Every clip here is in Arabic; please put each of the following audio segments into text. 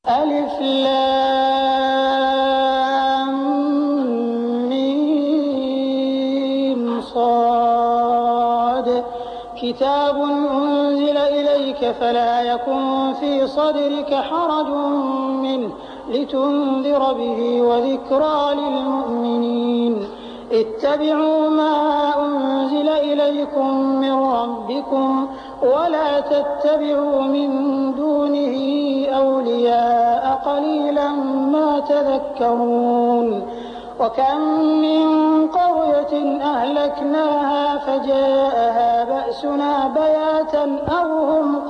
ألف لام ميم صاد كتاب أنزل إليك فلا يكن في صدرك حرج منه لتنذر به وذكرى للمؤمنين اتبعوا ما أنزل إليكم من ربكم ولا تتبعوا من دونه أولياء قليلا ما تذكرون وكم من قرية أهلكناها فجاءها بأسنا بياتا أو هم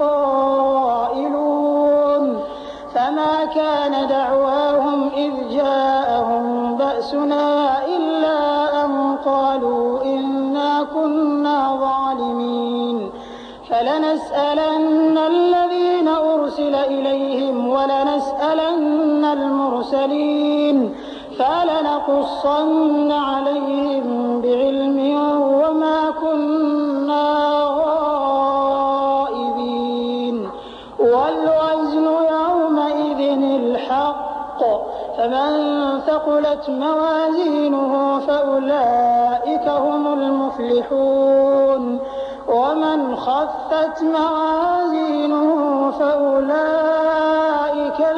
قائلون فما كان دعواهم إذ جاءهم بأسنا إلا أن قالوا إنا كنا ظالمين فلنسألن الذين أرسل إليهم ولنسألن المرسلين فلنقصن عليهم بعلم وما كنا غائبين والوزن يومئذ الحق فمن ثقلت موازينه فأولئك هم المفلحون ومن خفت موازينه فأولئك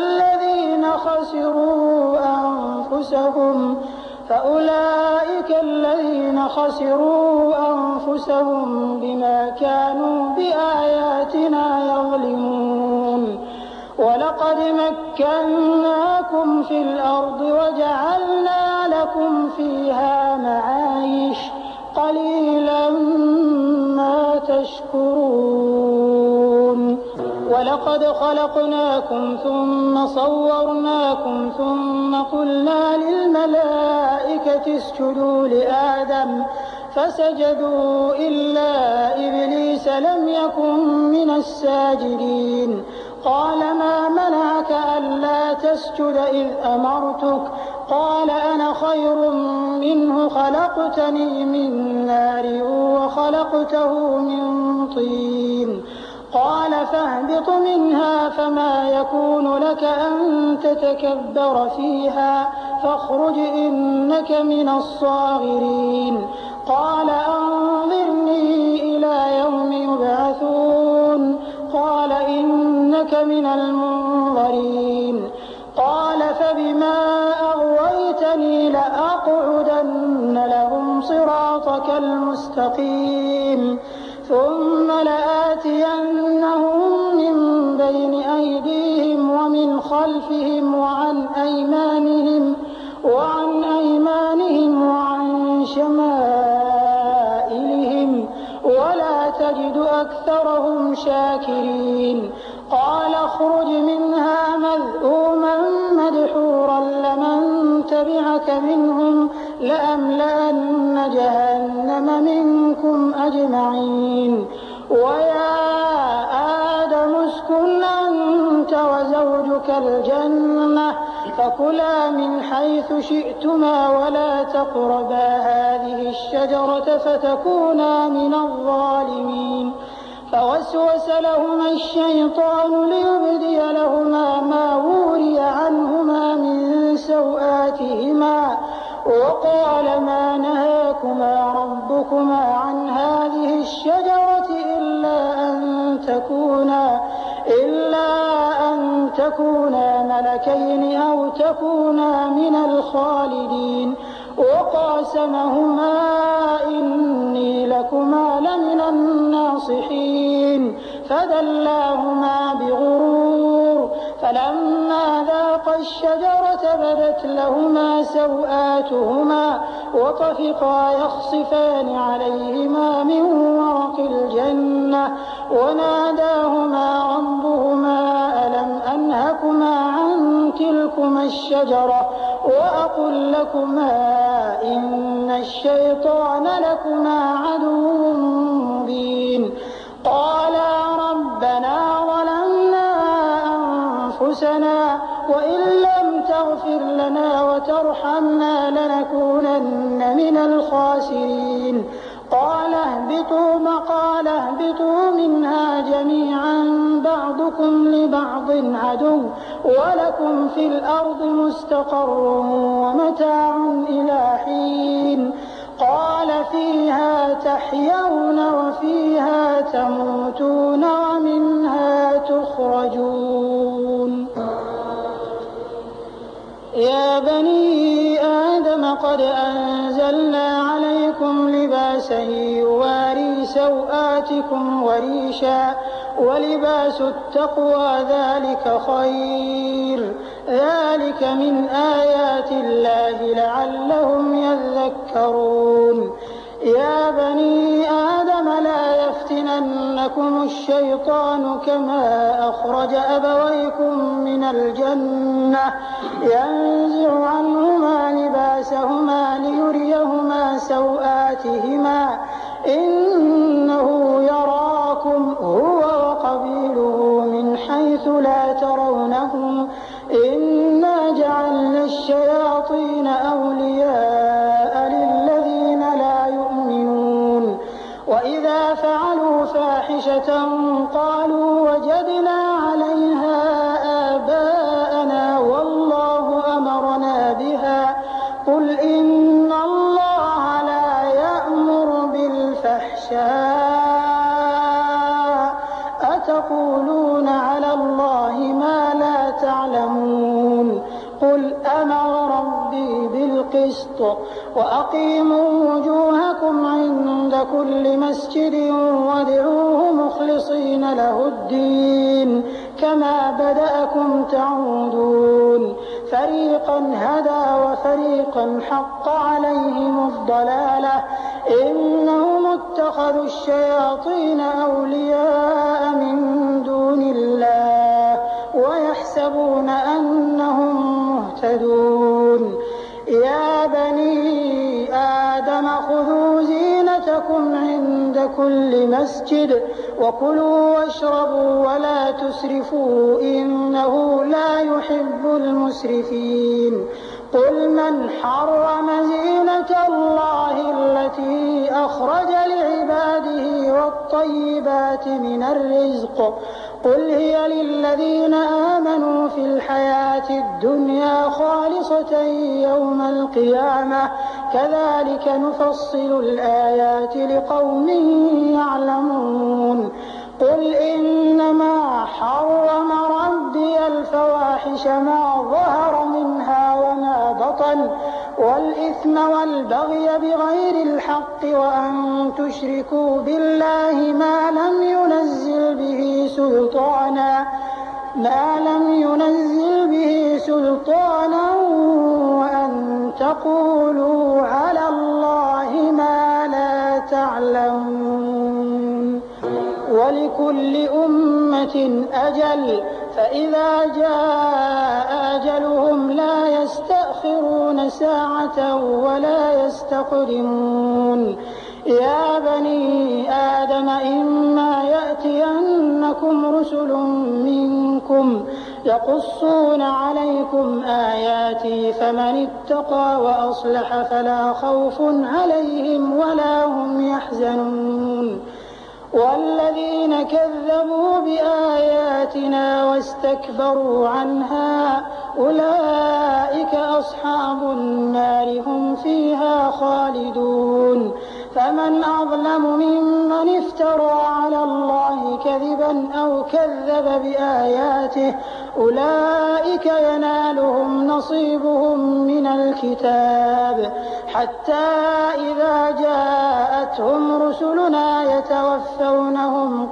الذين خسروا أنفسهم بما كانوا بآياتنا يظلمون ولقد مكناكم في الأرض وجعلنا لكم فيها معايش قليلا ما تشكرون ولقد خلقناكم ثم صورناكم ثم قلنا للملائكة اسجدوا لآدم فسجدوا إلا إبليس لم يكن من الساجدين قال ما منعك ألا تسجد إذ أمرتك قال أنا خير منه خلقتني من نار وخلقته من طين قال فاهبط منها فما يكون لك أن تتكبر فيها فاخرج إنك من الصاغرين قال أنظرني إلى يوم يبعثون قال إنك من المنظرين قال فبما أغويتني لأقعدن لهم صراطك المستقيم ثم لآتينهم من بين أيديهم ومن خلفهم وعن أيمانهم وعن شمائلهم ولا تجد أكثرهم شاكرين قال اخرج منها مذءوما مدحورا لمن تبعك منهم لأملأن جهنم منكم أجمعين ويا آدم اسكن أنت وزوجك الجنة فكلا من حيث شئتما ولا تقربا هذه الشجرة فتكونا من الظالمين فوسوس لهما الشيطان ليبدي لهما ما وري عنهما من سوآتهما وقال ما نهاكما ربكما عن هذه الشجرة إلا أن تكونا ملكين أو تكونا من الخالدين وقاسمهما إني لكما لمن الناصحين فدلاهما بغرور فلما ذاقا الشجرة بدت لهما سوآتهما وطفقا يخصفان عليهما من ورق الجنة وناداهما ربهما ألم أنهكما عن تلكما الشجرة وأقل لكما إن الشيطان لكما عدو مبين قالا ربنا ظلمنا أنفسنا وإن لم تغفر لنا وترحمنا لنكونن من الخاسرين قال اهبطوا منها جميعا بعضكم لبعض عدو ولكم في الأرض مستقر ومتاع إلى حين قال فيها تحيون وفيها تموتون ومنها تخرجون. يا بني آدم قد أنزلنا عليكم لباسا يواري سوآتكم وريشا ولباس التقوى ذلك خير ذلك من آيات الله لعلهم يذكرون. يا بني آدم لا يفتننكم الشيطان كما أخرج أبويكم من الجنة ينزع عنهما لباسهما ليريهما سوآتهما إنه يراكم هو وقبيله من حيث لا ترونهم إنا جعلنا الشياطين أولياء للذين لا يؤمنون وإذا فعلوا فاحشة قالوا وجدنا عليها آباءنا والله أمرنا بها قل إن الله لا يأمر بالفحشاء أتقولون على الله ما لا تعلمون قل أمر ربي بالقسط وأقيموا وجوهكم عند كل مسجد وادعوه مخلصين له الدين كما بدأكم تعودون فريقا هدى وفريقا حق عليهم الضلالة إنهم اتخذوا الشياطين أولياء من دون الله ويحسبون أنهم مهتدون. يا بني آدم خذوا زينتكم عند كل مسجد وكلوا واشربوا ولا تسرفوا إنه لا يحب المسرفين. قل من حرم زينة الله التي أخرج لعباده والطيبات من الرزق قل هي للذين آمنوا في الحياة الدنيا خالصة يوم القيامة كذلك نفصل الآيات لقوم يعلمون. قل إنما حرم ربي الفواحش ما ظهر منها وما بطن والإثم والبغي بغير الحق وأن تشركوا بالله ما لم ينزل به سلطانا وأن تقولوا على الله ما لا تعلمون. ولكل أمة أجل فإذا جاء أجلهم لا يستأخرون ساعة ولا يستقدمون. يا بني آدم إما يأتينكم رسل منكم يقصون عليكم آياتي فمن اتقى وأصلح فلا خوف عليهم ولا هم يحزنون. والذين كذبوا بآياتنا واستكبروا عنها أولئك أصحاب النار هم فيها خالدون. فمن أظلم ممن افترى على الله كذبا أو كذب بآياته أولئك ينالهم نصيبهم من الكتاب حتى إذا جاءتهم رسلنا يتوفونهم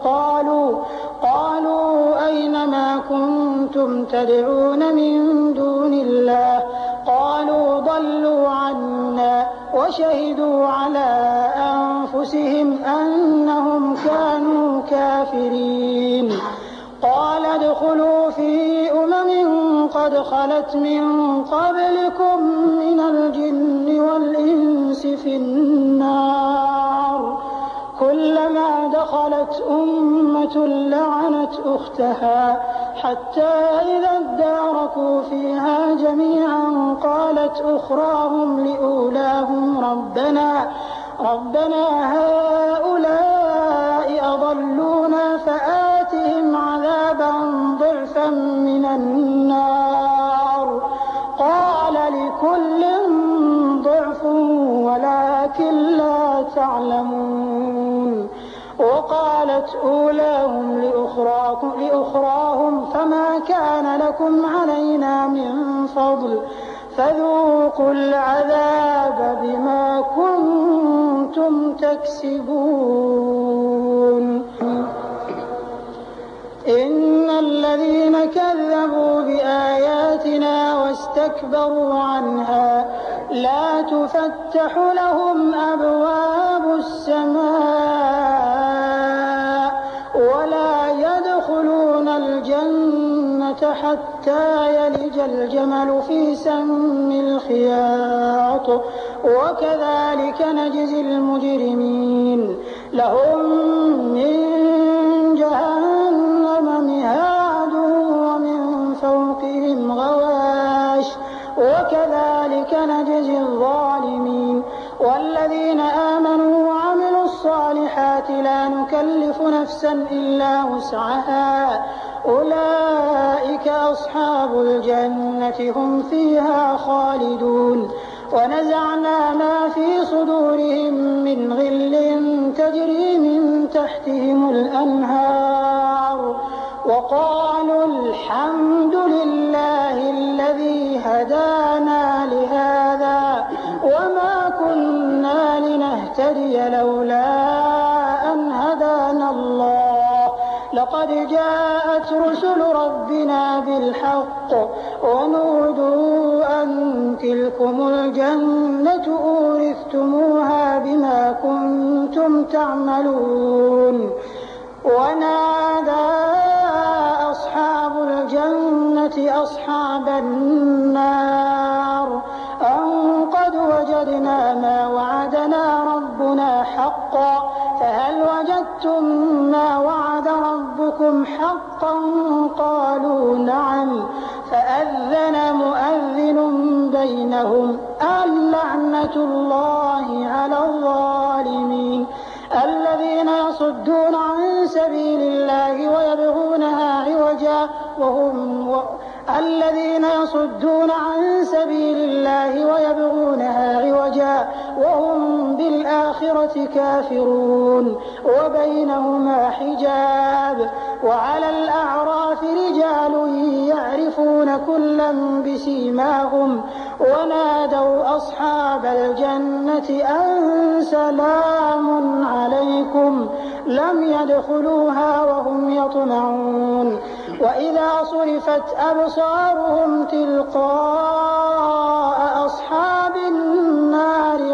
قالوا أين ما كنتم تدعون من دون الله قالوا ضلوا عنا وشهدوا على أنفسهم أنهم كانوا كافرين. قال ادخلوا في قد خلت من قبلكم من الجن والإنس في النار كلما دخلت أمة لعنت أختها حتى إذا اداركوا فيها ربنا هؤلاء أضلونا فآتهم عذابا ضعفا من النار قال لكل ضعف ولكن لا تعلمون وقالت أولاهم لأخراهم فما كان لكم علينا من فضل فذوقوا العذاب بما كنتم تكسبون إن الذين كذبوا بآياتنا واستكبروا عنها لا تفتح لهم أبواب السماء ولا يدخلون الجنة حتى يلج الجمل في سم الخياط وكذلك نجزي المجرمين لهم من جهنم مهاد ومن فوقهم غواش وكذلك نجزي الظالمين والذين آمنوا وعملوا الصالحات لا نكلف نفسا إلا وسعها أولئك أصحاب الجنة هم فيها خالدون ونزعنا ما في صدورهم من غل تجري من تحتهم الأنهار وقالوا الحمد لله الذي هدانا لهذا وما كنا لنهتدي لولا أن هدانا الله لقد جاءت رسل ربنا بالحق ونودوا أن تلكم الجنة أورثتموها بما كنتم تعملون ونادى أصحاب الجنة أصحاب النار أن قد وجدنا ما وعدنا ربنا حقا فهل وجدتم ما وعد ربكم حقا قالوا نعم فأذن مؤذن بينهم اللعنة الله على الظالمين الذين يصدون عن سبيل الله ويبغونها عوجا وهم بالآخرة كافرون وبينهما حجاب وعلى الأعراف رجال يعرفون كلا بسيماهم ونادوا أصحاب الجنة أن سلام عليكم لم يدخلوها وهم يطمعون وإذا صرفت أبصارهم تلقاء أصحاب النار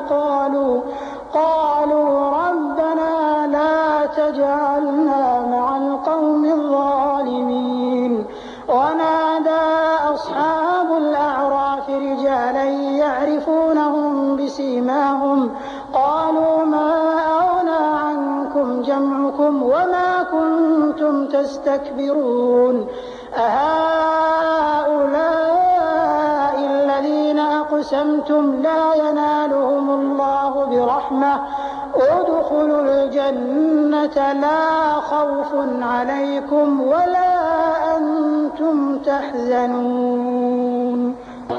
قالوا ربنا لا تجعلنا مع القوم الظالمين ونادى أصحاب الأعراف رجالا يعرفونهم بسيماهم قالوا ما أغنى عنكم جمعكم وما كنتم تستكبرون أهؤلاء الذين أقسمتم لا ينالهم الله برحمة ادخلوا الجنة لا خوف عليكم ولا أنتم تحزنون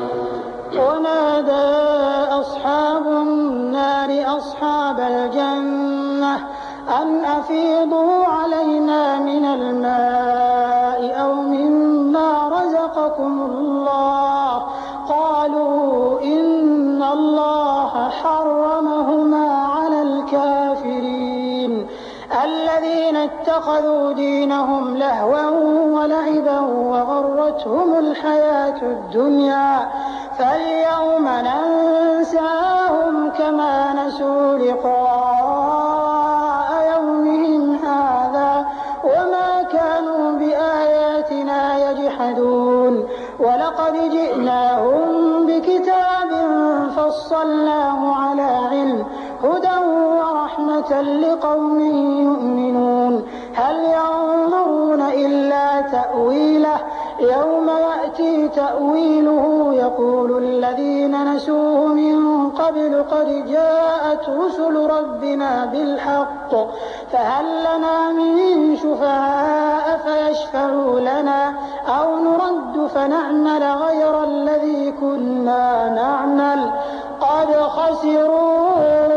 ونادى أصحاب النار أصحاب الجنة أن أفيضوا علينا من الماء أو مما رزقكم الله قالوا إن الله حرمهما على الكافرين الذين اتخذوا دينهم لهوا ولعبا وغرتهم الحياة الدنيا فاليوم ننساهم كما نسوا لقاء يومهم هذا وما كانوا بآياتنا يجحدون ولقد جئناهم بكتاب فصلناه على علم هدى ورحمة لقوم يؤمنون هل ينظرون إلا تأويله يوم يأتي تأويله يقول الذين نسوه من قبل قد جاءت رسل ربنا بالحق فهل لنا من شفعاء فيشفعوا لنا أو نرد فنعمل غير الذي كنا نعمل قد خسروا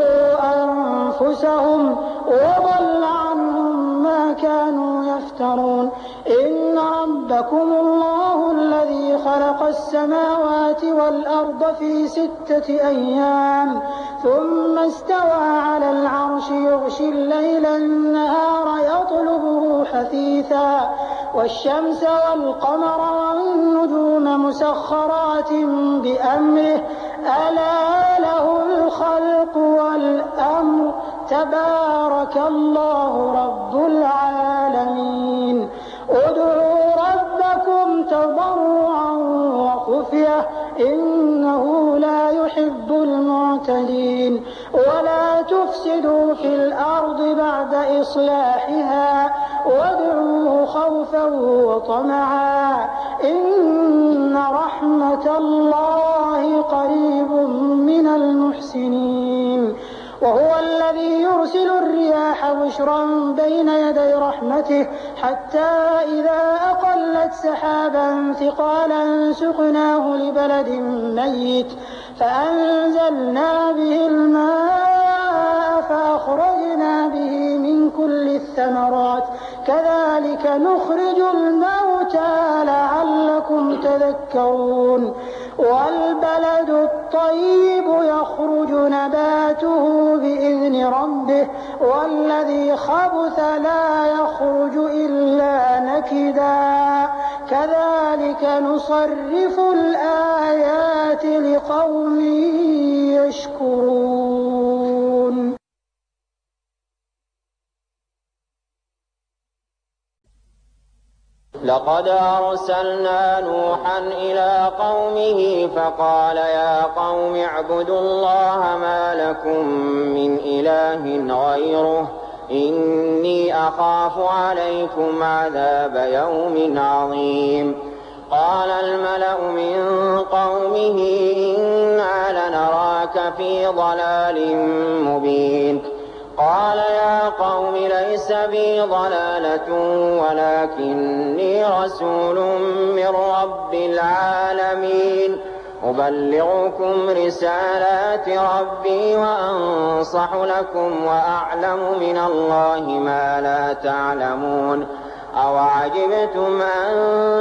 أنفسهم وضل عنهم ما كانوا يفترون إن ربكم الله الذي خلق السماوات والأرض في 6 أيام ثم استوى على العرش يغشي الليل النهار يطلبه حثيثا والشمس والقمر والنجوم مسخرات بأمره ألا له الخلق والأمر تبارك الله رب العالمين ادعوا ربكم تضرعا وخفية إنه لا يحب المعتدين ولا تفسدوا في الأرض بعد إصلاحها وادعوه خوفا وطمعا إن رحمة الله قريب من المحسنين وهو الذي يرسل الرياح بشرا بين يدي رحمته حتى إذا أقلت سحابا ثقالا سقناه لبلد ميت فأنزلنا به الماء فأخرجنا به من كل الثمرات كذلك نخرج الموتى لعلكم تذكرون والبلد الطيب يخرج نباته بإذن ربه والذي خبث لا يخرج إلا نكدا كذلك نصرف الآيات لقوم يشكرون. لقد أرسلنا نوحا إلى قومه فقال يا قوم اعبدوا الله ما لكم من إله غيره إني أخاف عليكم عذاب يوم عظيم. قال الملأ من قومه إنا لنراك في ضلال مبين. قال يا قوم ليس بي ضلالة ولكني رسول من رب العالمين أبلغكم رسالات ربي وأنصح لكم وأعلم من الله ما لا تعلمون. أوعجبتم أن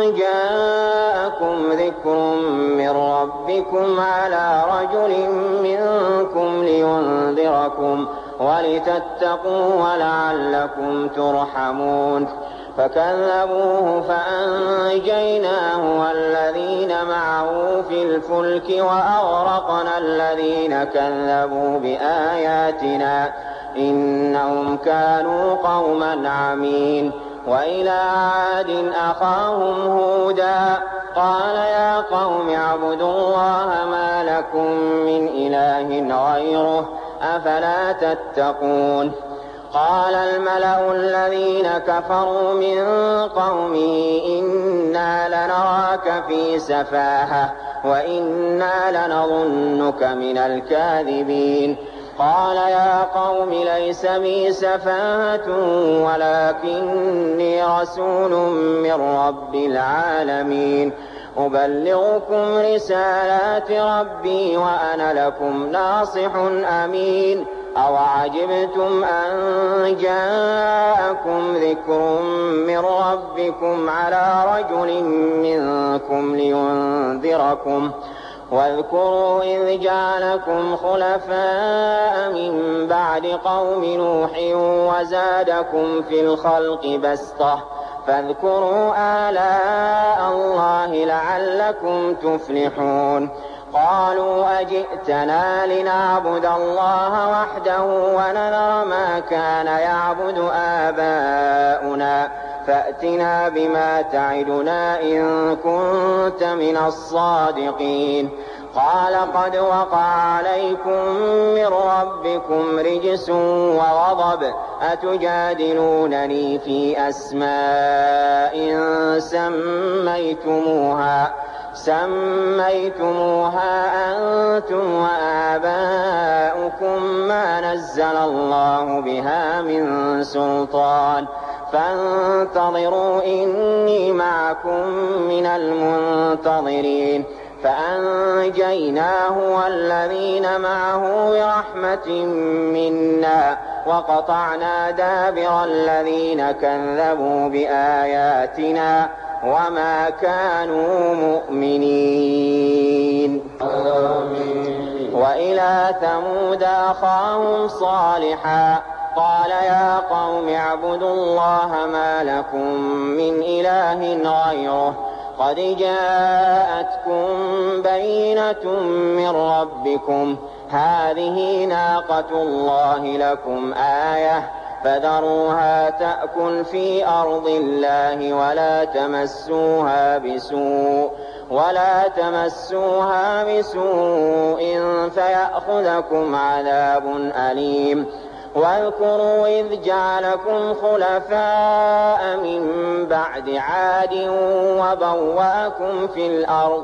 جاءكم ذكر من ربكم على رجل منكم لينذركم ولتتقوا ولعلكم ترحمون. فكذبوه فأنجيناه والذين معه في الفلك وأغرقنا الذين كذبوا بآياتنا إنهم كانوا قوما عمين. وإلى عاد أخاهم هودا قال يا قوم اعبدوا الله ما لكم من إله غيره أفلا تتقون. قال الملأ الذين كفروا من قومه إنا لنراك في سفاهة وإنا لنظنك من الكاذبين. قال يا قوم ليس بي سفاهة ولكني رسول من رب العالمين أبلغكم رسالات ربي وأنا لكم ناصح أمين. أوعجبتم أن جاءكم ذكر من ربكم على رجل منكم لينذركم واذكروا إذ جعلكم خلفاء من بعد قوم نوح وزادكم في الخلق بسطة فاذكروا آلاء الله لعلكم تفلحون. قالوا أجئتنا لنعبد الله وحده ونذر ما كان يعبد آباؤنا فأتنا بما تعدنا إن كنت من الصادقين. قال قد وقع عليكم من ربكم رجس وغضب أتجادلونني في أسماء سميتموها أنتم وآباؤكم ما نزل الله بها من سلطان فانتظروا إني معكم من المنتظرين فأنجيناه والذين معه برحمة منا وقطعنا دابر الذين كذبوا بآياتنا وما كانوا مؤمنين. وإلى ثمود أخاهم صالحا قال يا قوم اعبدوا الله ما لكم من إله غيره قد جاءتكم بينة من ربكم هذه ناقة الله لكم آية فذروها تأكل في أرض الله ولا تمسوها بسوء فيأخذكم عذاب أليم. واذكروا إذ جعلكم خلفاء من بعد عاد وبوأكم في الأرض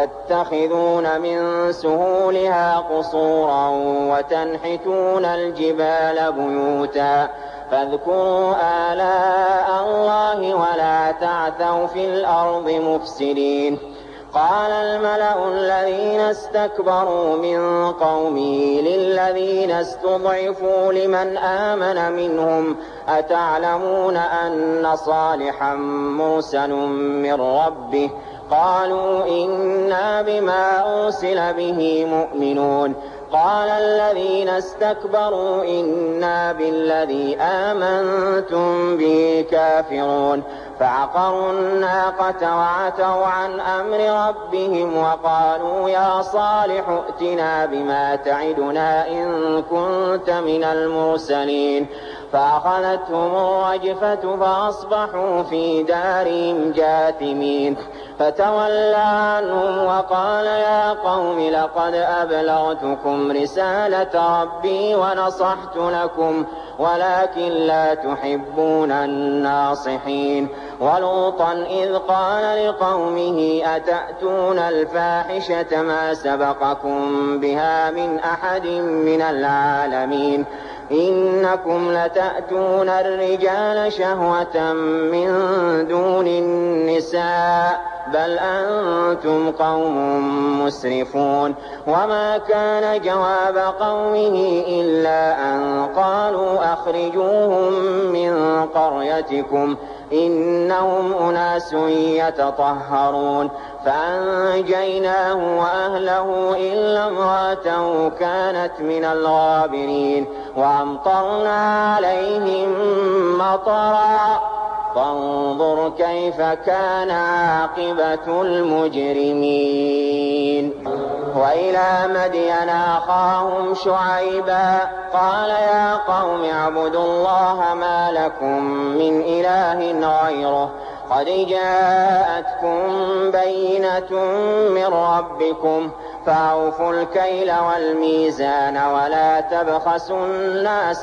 تتخذون من سهولها قصورا وتنحتون الجبال بيوتا فاذكروا آلاء الله ولا تعثوا في الأرض مفسدين. قال الملأ الذين استكبروا من قومه للذين استضعفوا لمن آمن منهم أتعلمون أن صالحا مرسل من ربه قالوا إنا بما أرسل به مؤمنون. قال الذين استكبروا إنا بالذي آمنتم به كافرون فعقروا الناقة وعتوا عن أمر ربهم وقالوا يا صالح ائتنا بما تعدنا إن كنت من المرسلين فأخذتهم الرجفة فأصبحوا في دارهم جاثمين فتولى عنهم وقال يا قوم لقد أبلغتكم رسالة ربي ونصحت لكم ولكن لا تحبون الناصحين. ولوطا إذ قال لقومه أتأتون الفاحشة ما سبقكم بها من أحد من العالمين إنكم لتأتون الرجال شهوة من دون النساء بل أنتم قوم مسرفون. وما كان جواب قومه إلا أن قالوا أخرجوهم من قريتكم إنهم أناس يتطهرون فأنجيناه وأهله إلا امرأته كانت من الغابرين وأمطرنا عليهم مطرا فانظر كيف كان عاقبة المجرمين. وإلى مدين أخاهم شعيبا قال يا قوم اعبدوا الله ما لكم من إله غيره قد جاءتكم بينة من ربكم فأوفوا الكيل والميزان ولا تبخسوا الناس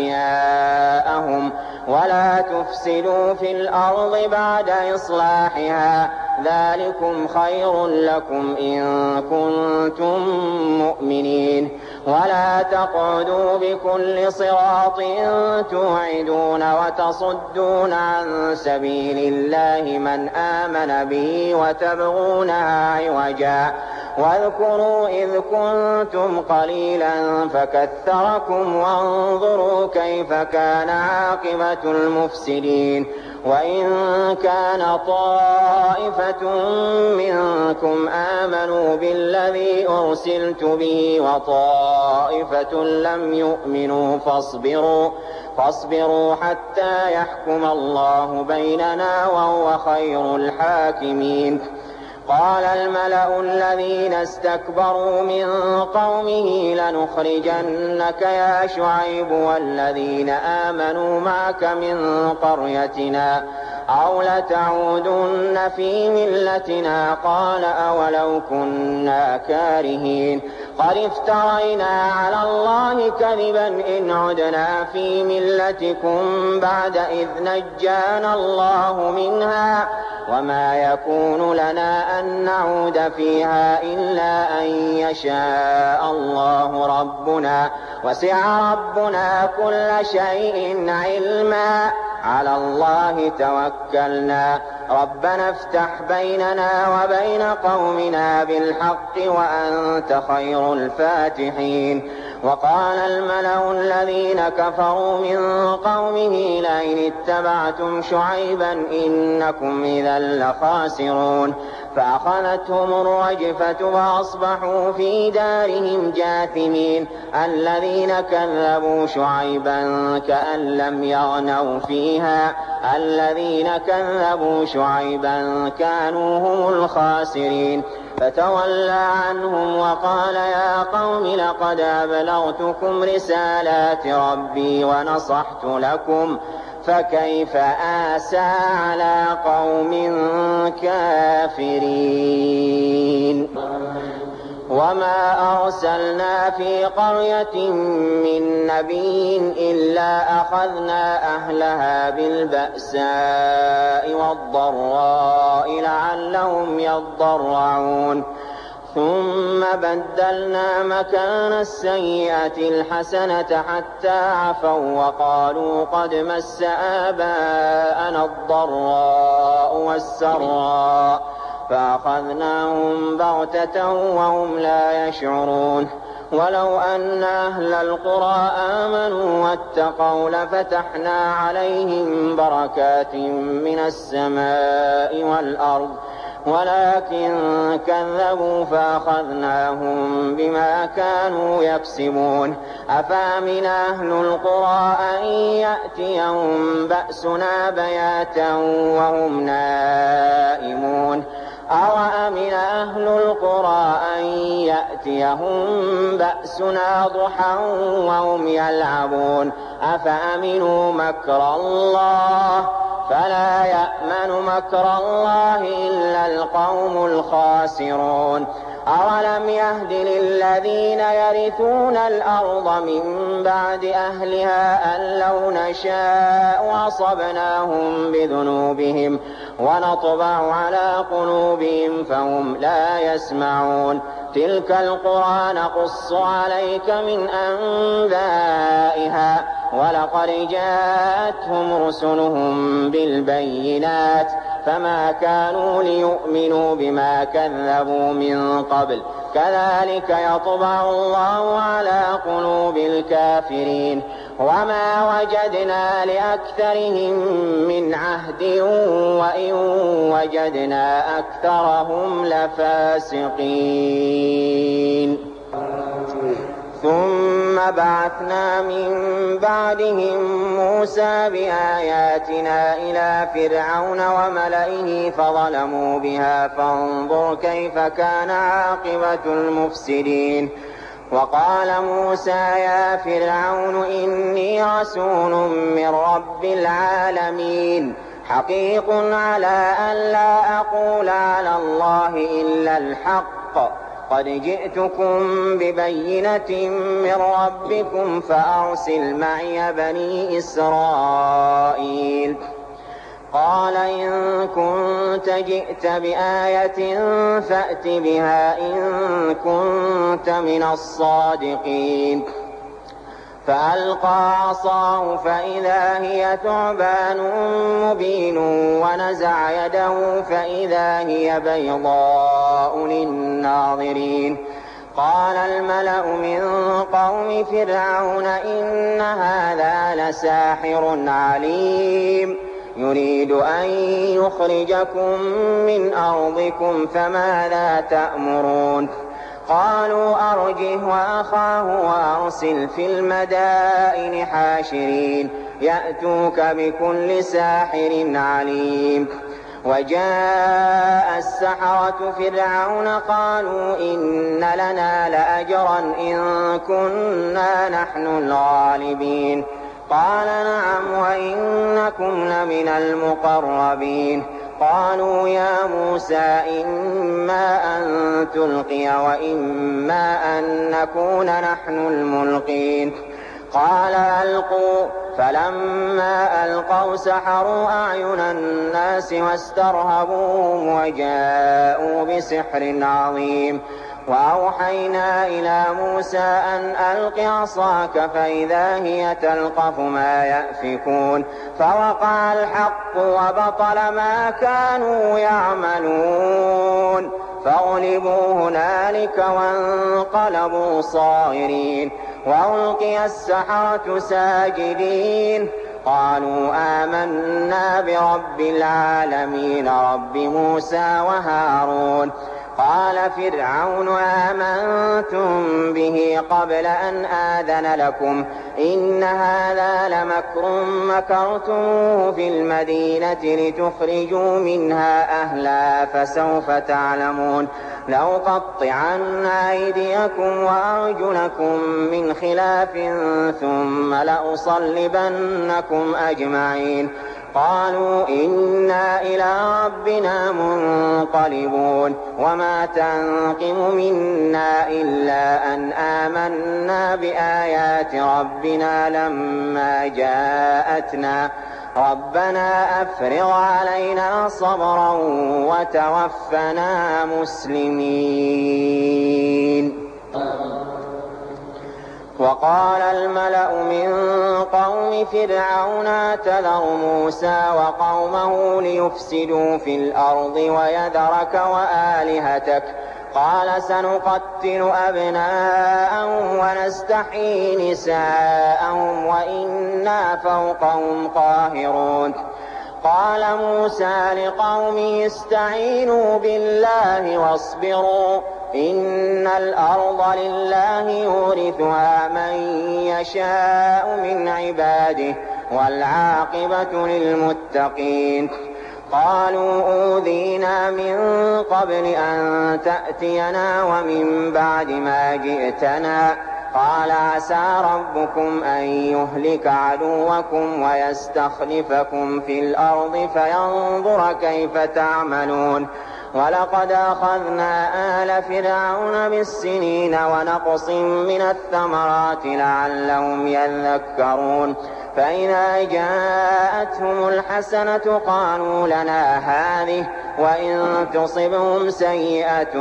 أشياءهم ولا تفسدوا في الأرض بعد إصلاحها ذلكم خير لكم إن كنتم مؤمنين. ولا تقعدوا بكل صراط توعدون وتصدون عن سبيل الله من آمن به وتبغونها عوجا واذكروا إذ كنتم قليلا فكثركم وانظروا كيف كان عاقبة المفسدين. وإن كان طائفة منكم آمنوا بالذي أرسلت به وطائفة لم يؤمنوا فاصبروا حتى يحكم الله بيننا وهو خير الحاكمين. قال الملأ الذين استكبروا من قومه لنخرجنك يا شعيب والذين آمنوا معك من قريتنا أو لتعودن في ملتنا قال أولو كنا كارهين قد افترينا على الله كذبا إن عدنا في ملتكم بعد إذ نجانا الله منها وما يكون لنا أن نعود فيها إلا أن يشاء الله ربنا وسع ربنا كل شيء علما على الله توكلنا ربنا افتح بيننا وبين قومنا بالحق وأنت خير الفاتحين وقال الملأ الذين كفروا من قومه لئن اتبعتم شعيبا إنكم إذا لخاسرون فأخذتهم الرجفة وأصبحوا في دارهم جاثمين الذين كذبوا شعيبا كأن لم يغنوا فيها الذين كذبوا شعيبا كانوا هم الخاسرين فتولى عنهم وقال يا قوم لقد أبلغتكم رسالات ربي ونصحت لكم فكيف آسى على قوم كافرين وما أرسلنا في قرية من نبي إلا أخذنا أهلها بالبأساء والضراء لعلهم يضرعون ثم بدلنا مكان السيئة الحسنة حتى عفوا وقالوا قد مس آباءنا الضراء والسراء فأخذناهم بغتة وهم لا يشعرون ولو أن أهل القرى آمنوا واتقوا لفتحنا عليهم بركات من السماء والأرض ولكن كذبوا فأخذناهم بما كانوا يكسبون أفأمن أهل القرى أن يأتيهم بأسنا بياتا وهم نائمون أوأمن أهل القرى أن يأتيهم بأسنا ضحى وهم يلعبون أفأمنوا مكر الله فلا يأمن مكر الله إلا القوم الخاسرون أولم يهد للذين يرثون الأرض من بعد أهلها أن لو نشاء أصبناهم بذنوبهم ونطبع على قلوبهم فهم لا يسمعون تلك القرى نقص عليك من أنبائها ولقد جاءتهم رسلهم بالبينات فما كانوا ليؤمنوا بما كذبوا من قبل كذلك يطبع الله على قلوب الكافرين وما وجدنا لأكثرهم من عهد وإن وجدنا أكثرهم لفاسقين ثم بعثنا من بعدهم موسى بآياتنا إلى فرعون وملئه فظلموا بها فانظر كيف كان عاقبة المفسدين وقال موسى يا فرعون إني رسول من رب العالمين حقيق على أن لا أقول على الله إلا الحق قد جئتكم ببينة من ربكم فأرسل معي بني إسرائيل قال إن كنت جئت بآية فأت بها إن كنت من الصادقين فألقى عصاه فإذا هي ثعبان مبين ونزع يده فإذا هي بيضاء للناظرين قال الملأ من قوم فرعون إن هذا لساحر عليم يريد أن يخرجكم من أرضكم فماذا تأمرون قالوا أرجه وأخاه وأرسل في المدائن حاشرين يأتوك بكل ساحر عليم وجاء السحرة فرعون قالوا إن لنا لأجرا إن كنا نحن الغالبين قال نعم وإنكم لمن المقربين. قالوا يا موسى إما أن تلقي وإما أن نكون نحن الملقين. قال ألقوا. فلما ألقوا سحروا أعين الناس واسترهبوهم وجاءوا بسحر عظيم. وأوحينا إلى موسى أن ألق عصاك فإذا هي تلقف ما يأفكون. فوقع الحق وبطل ما كانوا يعملون فغلبوا هنالك وانقلبوا صاغرين. وألقي السحرة ساجدين قالوا آمنا برب العالمين رب موسى وهارون. قال فرعون آمنتم به قبل أن آذن لكم إن هذا لمكر مكرتموه في المدينة لتخرجوا منها أهلها فسوف تعلمون. لأقطعن أيديكم وأرجلكم من خلاف ثم لأصلبنكم أجمعين. قالوا إنا إلى ربنا منقلبون وما تنقم منا إلا أن آمنا بآيات ربنا لما جاءتنا ربنا أفرغ علينا صبرا وتوفنا مسلمين. وقال الملأ من قوم فرعون أتذر موسى وقومه ليفسدوا في الأرض ويذرك وآلهتك قال سنقتل أبناءهم ونستحيي نساءهم وإنا فوقهم قاهرون. قال موسى لقومه استعينوا بالله واصبروا إن الأرض لله يورثها من يشاء من عباده والعاقبة للمتقين. قالوا أوذينا من قبل أن تأتينا ومن بعد ما جئتنا قال عسى ربكم أن يهلك عدوكم ويستخلفكم في الأرض فينظر كيف تعملون. ولقد أخذنا آل فرعون بالسنين ونقص من الثمرات لعلهم يذكرون. فإذا جاءتهم الحسنة قالوا لنا هذه وإن تصبهم سيئة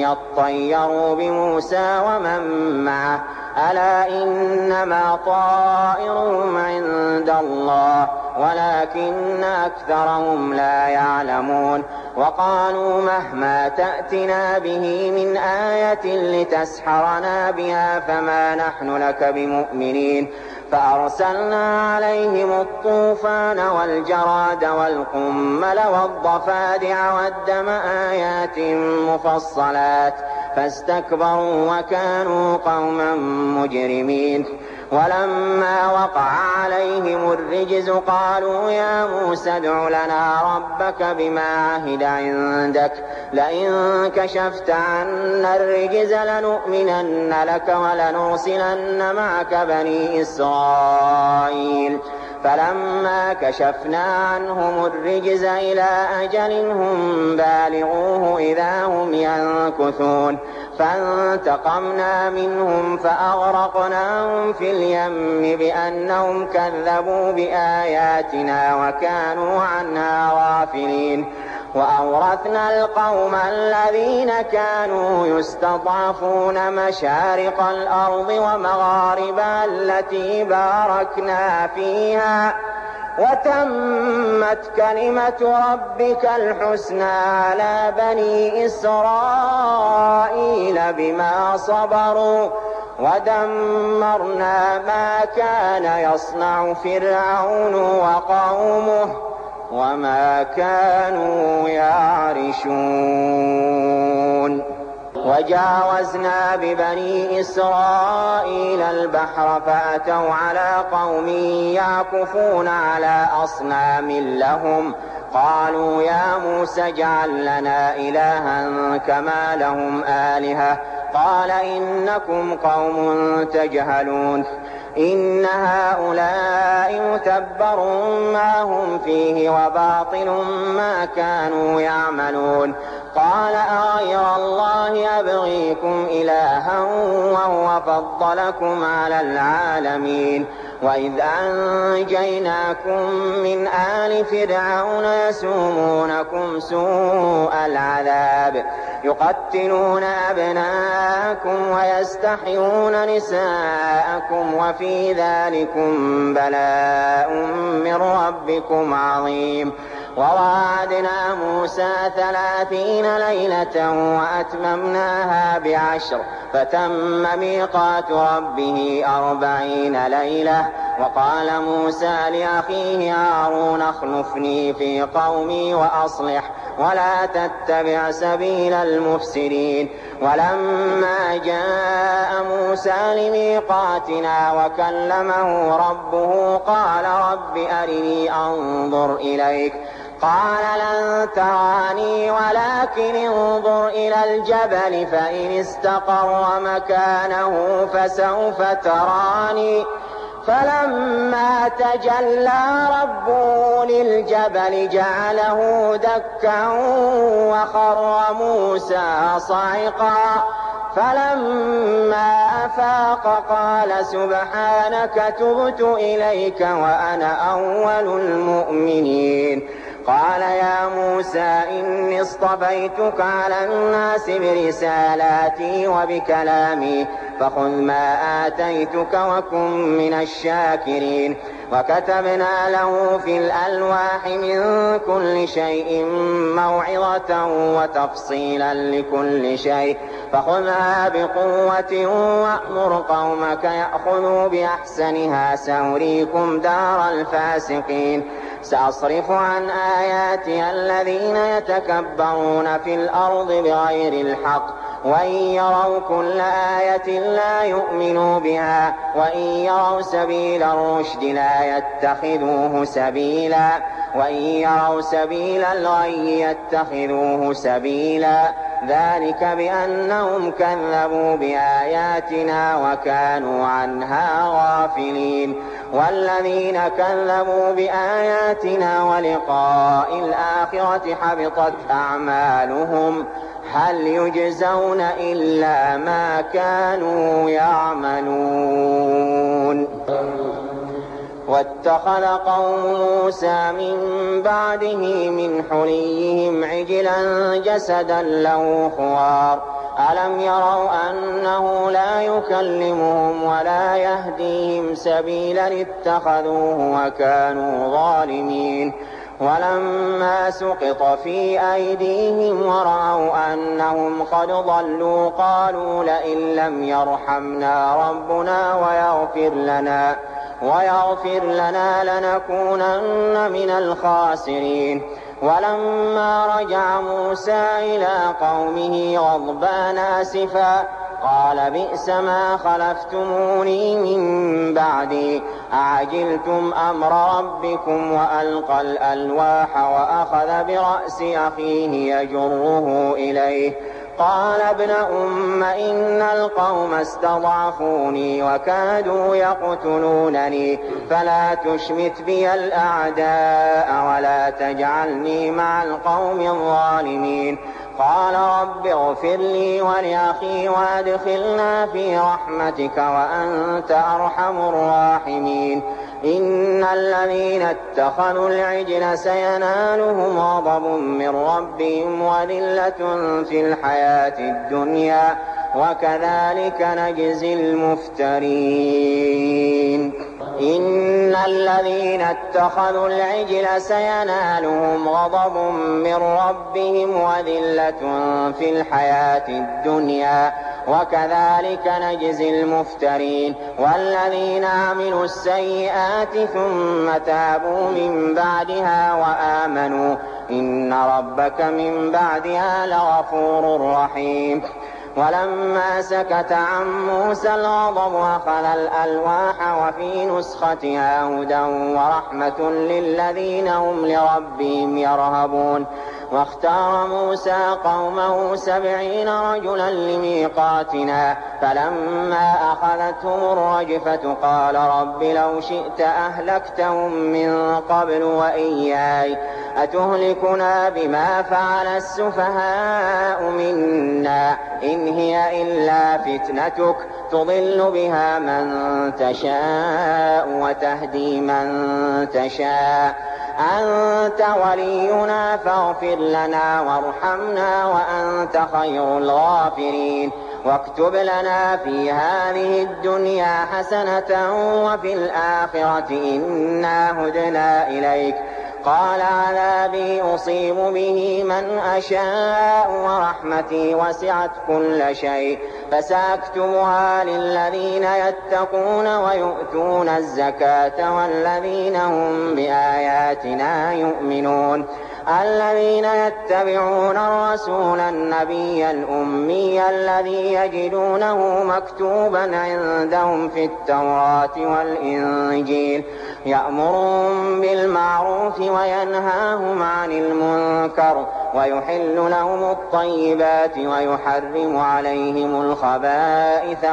يطيروا بموسى ومن معه ألا إنما طائرهم عند الله ولكن أكثرهم لا يعلمون. وقالوا مهما تأتنا به من آية لتسحرنا بها فما نحن لك بمؤمنين. فأرسلنا عليهم الطوفان والجراد والقمل والضفادع والدم آيات مفصلات فاستكبروا وكانوا قوما مجرمين. ولما وقع عليهم الرجز قالوا يا موسى ادع لنا ربك بما عهد عندك لئن كشفت عنا الرجز لنؤمنن لك ولنرسلن معك بني إسرائيل. فلما كشفنا عنهم الرجز إلى أجل هم بالغوه إذا هم ينكثون. فانتقمنا منهم فأغرقناهم في اليم بأنهم كذبوا بآياتنا وكانوا عنها غافلين. وأورثنا القوم الذين كانوا يستضعفون مشارق الأرض ومغاربها التي باركنا فيها وتمت كلمة ربك الحسنى على بني إسرائيل بما صبروا ودمرنا ما كان يصنع فرعون وقومه وما كانوا يعرشون. وجاوزنا ببني إسرائيل البحر فأتوا على قوم يعكفون على أصنام لهم قالوا يا موسى اجعل لنا إلها كما لهم آلهة قال إنكم قوم تجهلون إن هؤلاء متبر ما هم فيه وباطل ما كانوا يعملون قال أغير الله أبغيكم إلها وهو فضلكم على العالمين وإذ أنجيناكم من آل فرعون يسومونكم سوء العذاب يقتلون أبناءكم ويستحيون نساءكم وفي ذلكم بلاء من ربكم عظيم ووعدنا موسى 30 ليلة وأتممناها ب10 فتم ميقات ربه 40 ليلة وقال موسى لأخيه هارون اخلفني في قومي وأصلح ولا تتبع سبيل المفسدين ولما جاء موسى لميقاتنا وكلمه ربه قال رب أرني أنظر إليك قال لن تراني ولكن انظر إلى الجبل فإن استقر مكانه فسوف تراني فلما تجلى ربه للجبل جعله دكا وخر موسى صعقا فلما أفاق قال سبحانك تبت إليك وأنا أول المؤمنين قال يا موسى إني اصطفيتك على الناس برسالاتي وبكلامي فخذ ما آتيتك وكن من الشاكرين وكتبنا له في الألواح من كل شيء موعظة وتفصيلا لكل شيء فخذها بقوة وأمر قومك يأخذوا بأحسنها سأريكم دار الفاسقين سأصرف عن آياتي الذين يتكبرون في الأرض بغير الحق وإن يروا كل آية لا يؤمنوا بها وإن يروا سبيل الرشد لا يتخذوه سبيلا وإن يروا سبيل الغي يتخذوه سبيلا ذلك بأنهم كذبوا بآياتنا وكانوا عنها غافلين والذين كذبوا بآياتنا ولقاء الآخرة حبطت أعمالهم هل يجزون إلا ما كانوا يعملون واتخذ قوم موسى من بعده من حليهم عجلا جسدا له خوار ألم يروا أنه لا يكلمهم ولا يهديهم سبيلا اتخذوه وكانوا ظالمين ولما سقط في أيديهم ورأوا أنهم قد ضلوا قالوا لئن لم يرحمنا ربنا ويغفر لنا لنكونن من الخاسرين ولما رجع موسى إلى قومه غضبان آسفا قال بئس ما خلفتموني من بعدي أعجلتم أمر ربكم وألقى الألواح وأخذ برأس أخيه يجره إليه قال ابن أم إن القوم استضعفوني وكادوا يقتلونني فلا تشمت بي الأعداء ولا تجعلني مع القوم الظالمين قال رب اغفر لي ولأخي وادخلنا في رحمتك وأنت أرحم الراحمين إن الذين اتخذوا العجل سينالهم غضب من ربهم وذلة في الحياة الدنيا وكذلك نجزي المفترين إن الذين اتخذوا العجل سينالهم غضب من ربهم وذلة في الحياة الدنيا وكذلك نجزي المفترين والذين عملوا السيئات ثم تابوا من بعدها وآمنوا إن ربك من بعدها لغفور رحيم ولما سكت عن موسى الغضب أخذ الألواح وفي نسختها هدى ورحمة للذين هم لربهم يرهبون واختار موسى قومه 70 رجلا لميقاتنا فلما أخذتهم الرجفة قال رب لو شئت أهلكتهم من قبل وإياي أتهلكنا بما فعل السفهاء منا إن هي إلا فتنتك تضل بها من تشاء وتهدي من تشاء أنت ولينا فاغفر لنا وارحمنا وأنت خير الغافرين واكتب لنا في هذه الدنيا حسنة وفي الآخرة إنا هدنا إليك قال عذابي أصيب به من أشاء ورحمتي وسعت كل شيء فسأكتبها للذين يتقون ويؤتون الزكاة والذين هم بآياتنا يؤمنون الذين يتبعون الرسول النبي الأمي الذي يجدونه مكتوبا عندهم في التوراة والإنجيل يأمرهم بالمعروف وينهاهم عن المنكر ويحل لهم الطيبات ويحرم عليهم الخبائث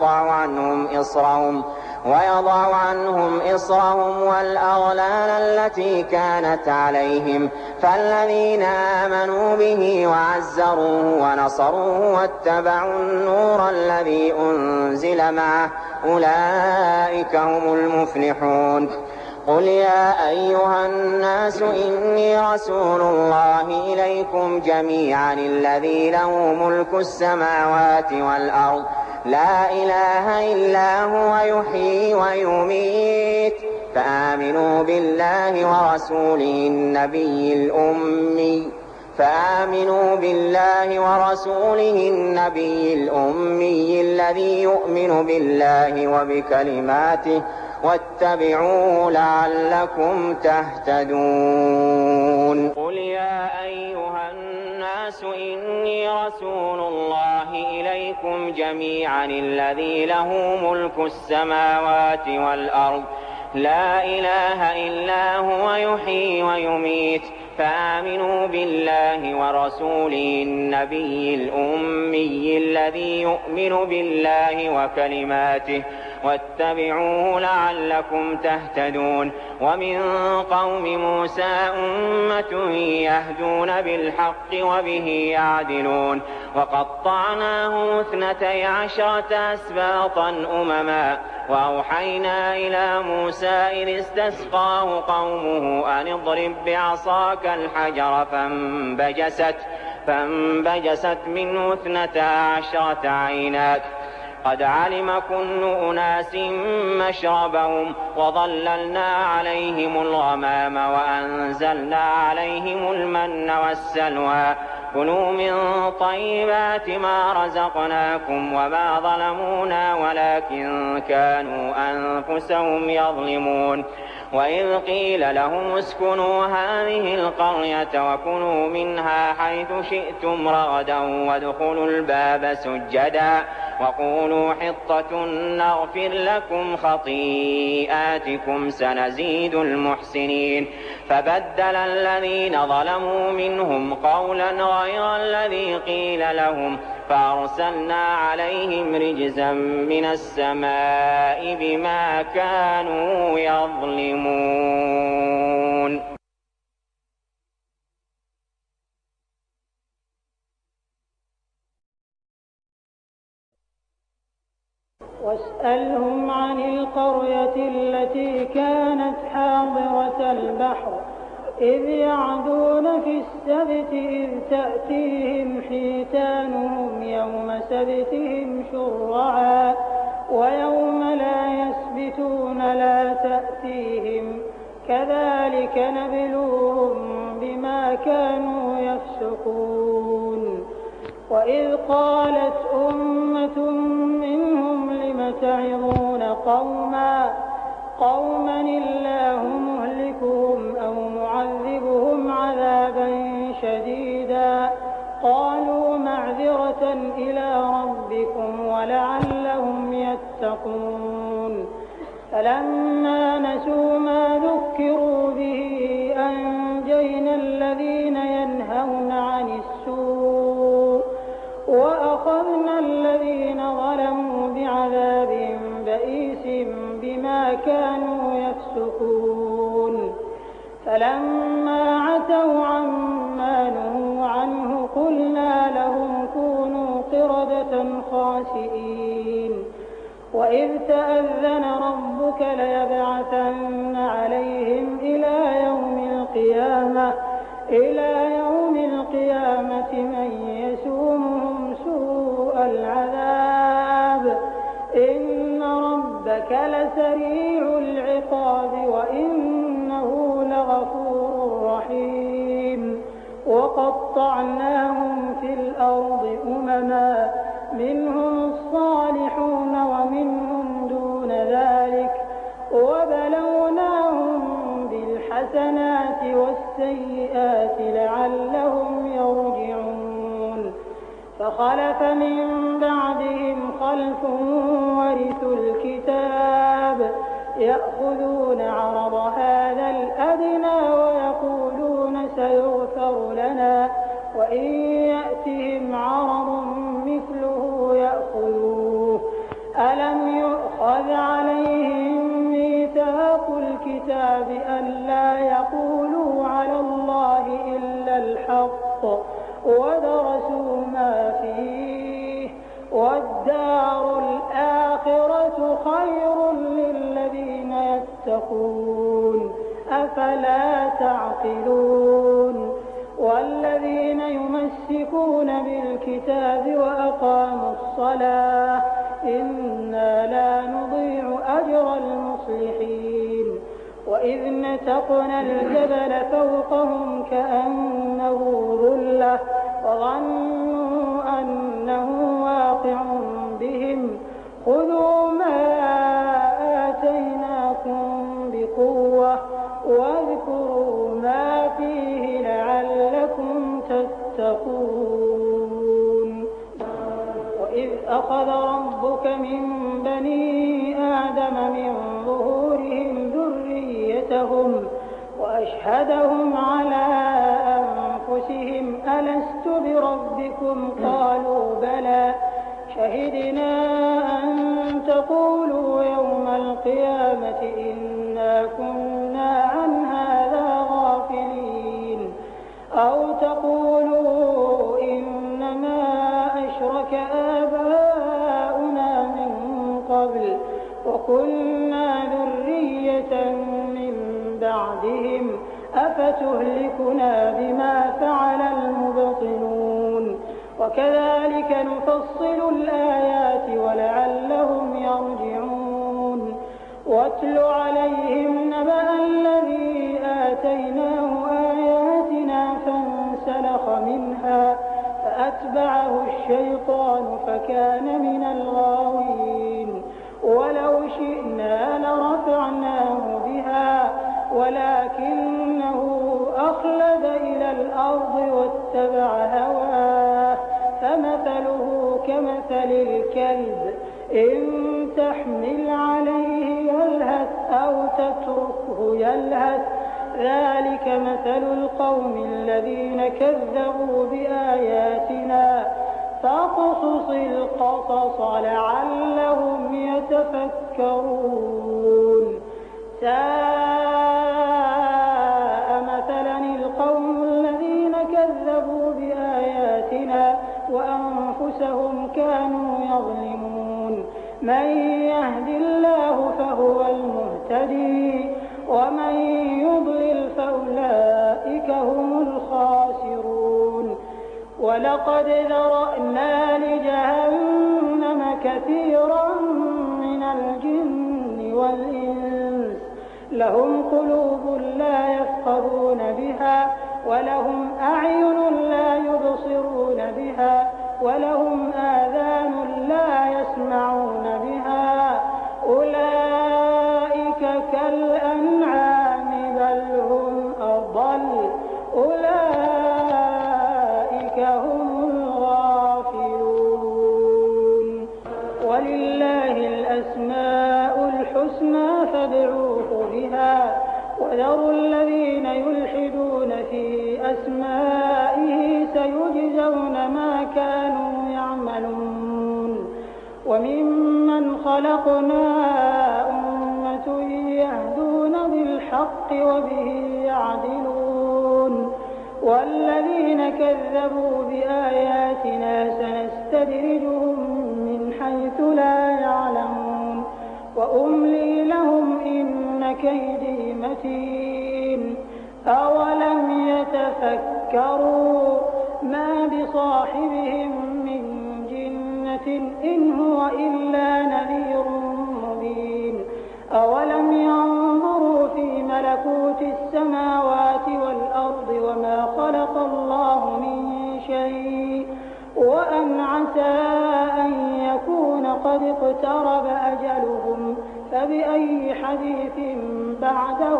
ويضع عنهم إصرهم والأغلال التي كانت عليهم فالذين آمنوا به وعزروه ونصروه واتبعوا النور الذي أنزل معه أولئك هم المفلحون قل يا أيها الناس إني رسول الله إليكم جميعا الذي له ملك السماوات والأرض لا إله إلا هو يحيي ويميت فآمنوا بالله ورسوله النبي الأمي الذي يؤمن بالله وبكلماته واتبعوه لعلكم تهتدون قل يا أيها الناس إني رسول الله إليكم جميعا الذي له ملك السماوات والأرض لا إله إلا هو يحيي ويميت فآمنوا بالله ورسوله النبي الأمي الذي يؤمن بالله وكلماته واتبعوه لعلكم تهتدون ومن قوم موسى أمة يهدون بالحق وبه يعدلون وقطعناهم 12 أسباطا أمما وأوحينا إلى موسى إذ استسقاه قومه أن اضرب بعصاك الحجر فانبجست منه 12 عينا قد علم كل أناس مشربهم وظللنا عليهم الغمام وأنزلنا عليهم المن والسلوى كلوا من طيبات ما رزقناكم وما ظلمونا ولكن كانوا أنفسهم يظلمون وإذ قيل لهم اسكنوا هذه القرية وكلوا منها حيث شئتم رغدا وادخلوا الباب سجدا وقولوا حطة نغفر لكم خطيئاتكم سنزيد المحسنين فبدل الذين ظلموا منهم قولا غير الذي قيل لهم فأرسلنا عليهم رجزا من السماء بما كانوا يظلمون واسألهم عن القرية التي كانت حاضرة البحر إذ يعدون في السبت إذ تأتيهم حيتانهم يوم سبتهم شرعا ويوم لا يسبتون لا تأتيهم كذلك نبلوهم بما كانوا يفسقون وإذ قالت أمة منهم لم تعظون قوما الله مهلكهم أو معذبهم عذابا شديدا قالوا معذرة إلى ربكم ولعلهم يتقون فلما نسوا ما ذكروا به أنجينا الذين ينهون وأخذنا الذين ظلموا بعذاب بئيس بما كانوا يفسقون فلما عتوا عما نهوا عنه قلنا لهم كونوا قردة خاسئين وإذ تأذن ربك ليبعثن عليهم إلى يوم القيامة من يسومهم سوء العذاب إن ربك لسريع العقاب وإنه لغفور رحيم وقطعناهم في الأرض أمما منهم الصالحون ومنهم دون ذلك وبلوناهم بالحسنات والسيئات لعلهم يرجعون فخلف من بعدهم خلف ورثوا الكتاب يأخذون عرض هذا الأدنى ويقولون سيغفر لنا وإن يأتهم عرض مثله يأخذوه ألم يؤخذ عليهم ميثاق الكتاب ألا يقولوا على الله إلا الحق ودرسوا ما فيه والدار الآخرة خير للذين يتقون أفلا تعقلون والذين يمسكون بالكتاب وأقاموا الصلاة إنا لا نضيع أجر المصلحين وإذ نتقنا الجبل فوقهم كأنه ظلة وظنوا أنه واقع بهم خذوا ما آتيناكم بقوة واذكروا ما فيه لعلكم تتقون وإذ أخذ ربك من بني آدم من ظهورهم ذريتهم وأشهدهم على أنفسهم ألست بربكم قالوا بلى شهدنا أن تقولوا يوم القيامة إنا كنا عن هذا غافلين أو تقولوا إنما أشرك آباؤنا من قبل وكنا ذرية من بعدهم أفتهلكنا بما فعل المبطلون وكذلك نفصل الآيات ولعلهم يرجعون واتل عليهم نبأ الذي آتيناه آياتنا فانسلخ منها فأتبعه الشيطان فكان من الغاوين ولو شئنا لرفعناه بها ولكنه أخلد إلى الأرض واتبع هواه فمثله كمثل الكلب إن تحمل عليه يلهث أو تتركه يلهث ذلك مثل القوم الذين كذبوا بآياتنا فاقصص القصص لعلهم يتفكرون ساء مثلا القوم الذين كذبوا بآياتنا وأنفسهم كانوا يظلمون من يهد الله فهو المهتدي ومن يضلل فأولئك هم الخاسرون ولقد ذرأنا لجهنم كثيرا من الجن والإنس لهم قلوب لا يفقهون بها ولهم أعين لا يبصرون بها ولهم آذان لا يسمعون بها أولئك كالأنعام بل هم أضل أولئك هم الغافلون ولله الأسماء الحسنى فادعوه بها وذروا الذين يلحدون في أسمائه سيجزون ما كانوا يعملون وممن خلقنا أمة يهدون بالحق وبه يعدلون والذين كذبوا بآياتنا سنستدرجهم من حيث لا يعلمون وأملي لهم إن كيدي متين أولم يتفكروا ما بصاحبهم من جنة إن هو إلا نذير مبين أولم ينظروا في ملكوت السماوات والأرض وما خلق الله من شيء وأن عسى أن يكون قد اقترب أجلهم فبأي حديث بعده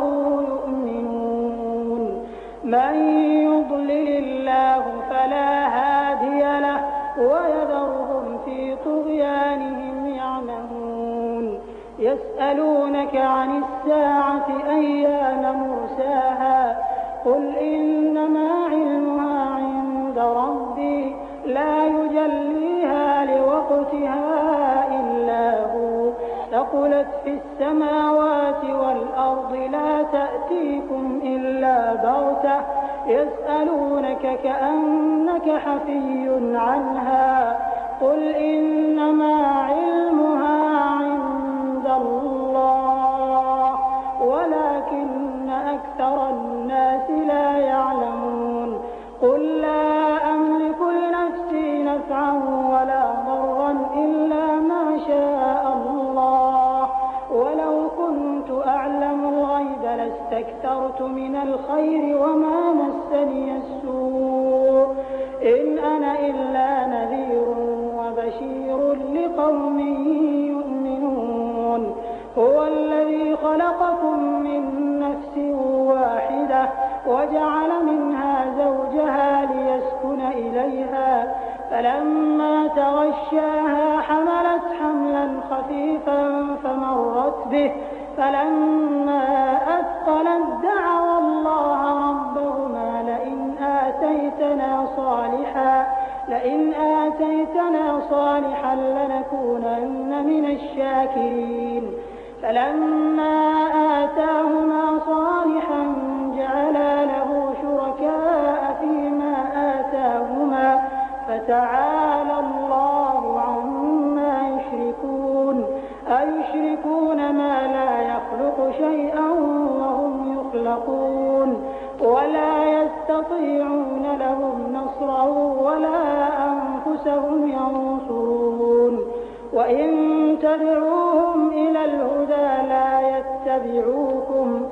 يؤمنون من يضلل الله فلا هادي له ويذرهم في طغيانهم يعمهون يسألونك عن الساعة أيان مرساها قل إنما علمها عند ربي لا يجليها لوقتها إلا هو ثقلت في السماوات والأرض لا تأتيكم إلا بغتة يسألونك كأنك حفي عنها قل إنما علمها عند الله ولكن أكثر الناس لا يعلمون قل لا أملك لنفسي نفعا ولا ضرا إلا ما شاء الله ولو كنت أعلم الغيب لاستكثرت من الخير وما مسني السوء إن أنا إلا نذير وبشير لقوم يؤمنون هو الذي خلقكم من نفس واحدة وجعل منها زوجها ليسكن إليها فلما تغشاها حملت حملا خفيفا فمرت به فلما أثقلت دعوا الله ربهما لئن آتيتنا صالحا لنكونن من الشاكرين فلما آتاهما صالحا جعلا له شركاء فيما آتاهما فتعالى الله عما يشركون أيشركون ما لا يخلق شيئا وهم يخلقون ولا يستطيعون لهم نصرا ولا أنفسهم ينصرون وإن تدعوهم إلى الهدى لا يتبعوكم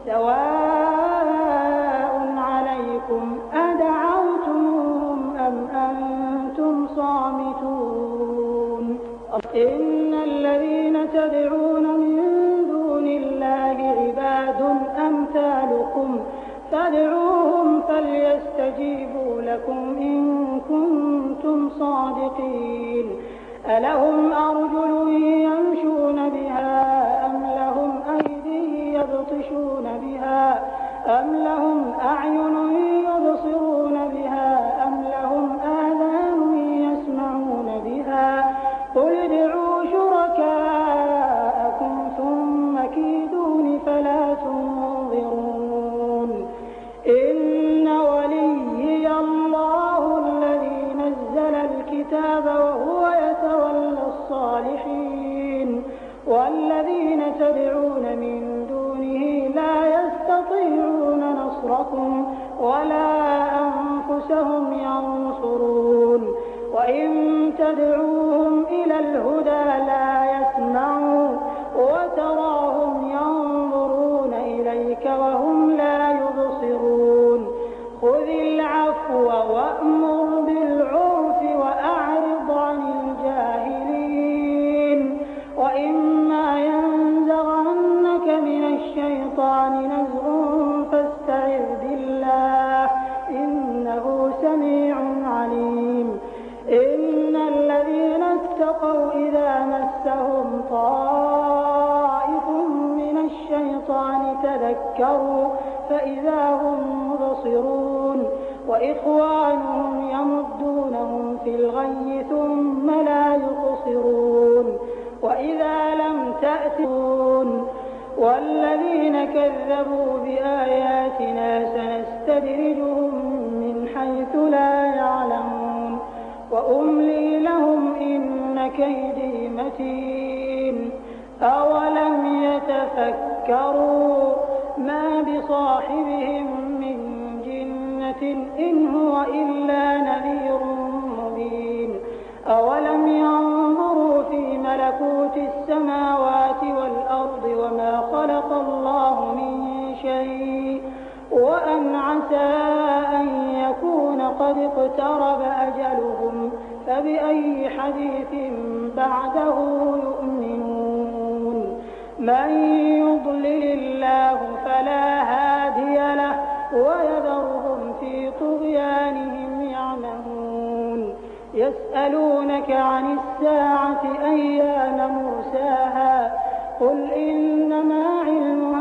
سواء عليكم أدعوتموهم أم أنتم صامتون إن الذين تدعون من دون الله عباد أمثالكم فادعوهم فليستجيبوا لكم إن كنتم صادقين ألهم أرجل يمشون بها أم لهم أيدي يبطشون بها أم لهم أعين يبصرون بها أم لهم آذان يسمعون بها قل ادعوا شركاءكم ثم كيدون فلا تنظرون إن وليي الله الذي نزل الكتاب وهو يتولى الصالحين والذين تدعون من دونه لا يستطيعون نصركم ولا أنفسهم ينصرون وإن تدعوهم إلى الهدى لا يسمعوا وتراهم ينظرون إليك وهم لا يبصرون خذ العفو وأمر بالعرف وأعرض عن الجاهلين وإما ينزغنك من الشيطان نزغ فاستعذ بالله إنه سميع عليم إن الذين اتقوا إذا مسهم طائف من الشيطان تذكروا فإذا هم مبصرون وإخوانهم يمدونهم في الغي ثم لا يقصرون فإذا لم تأتون والذين كذبوا بآياتنا سنستدرجهم من حيث لا يعلمون وأملي لهم إن كيدي متين أولم يتفكروا ما بصاحبهم من جنة إن هو إلا نذير مبين أولم ينظروا في ملكوت السماوات والأرض وما خلق الله من شيء وأن عسى أن يكون قد اقترب أجلهم فبأي حديث بعده يؤمنون من يضلل الله فلا هادي له ويذرهم في طغيانهم يعمهون يسألونك عن الساعة أيان مرساها قل إنما علمها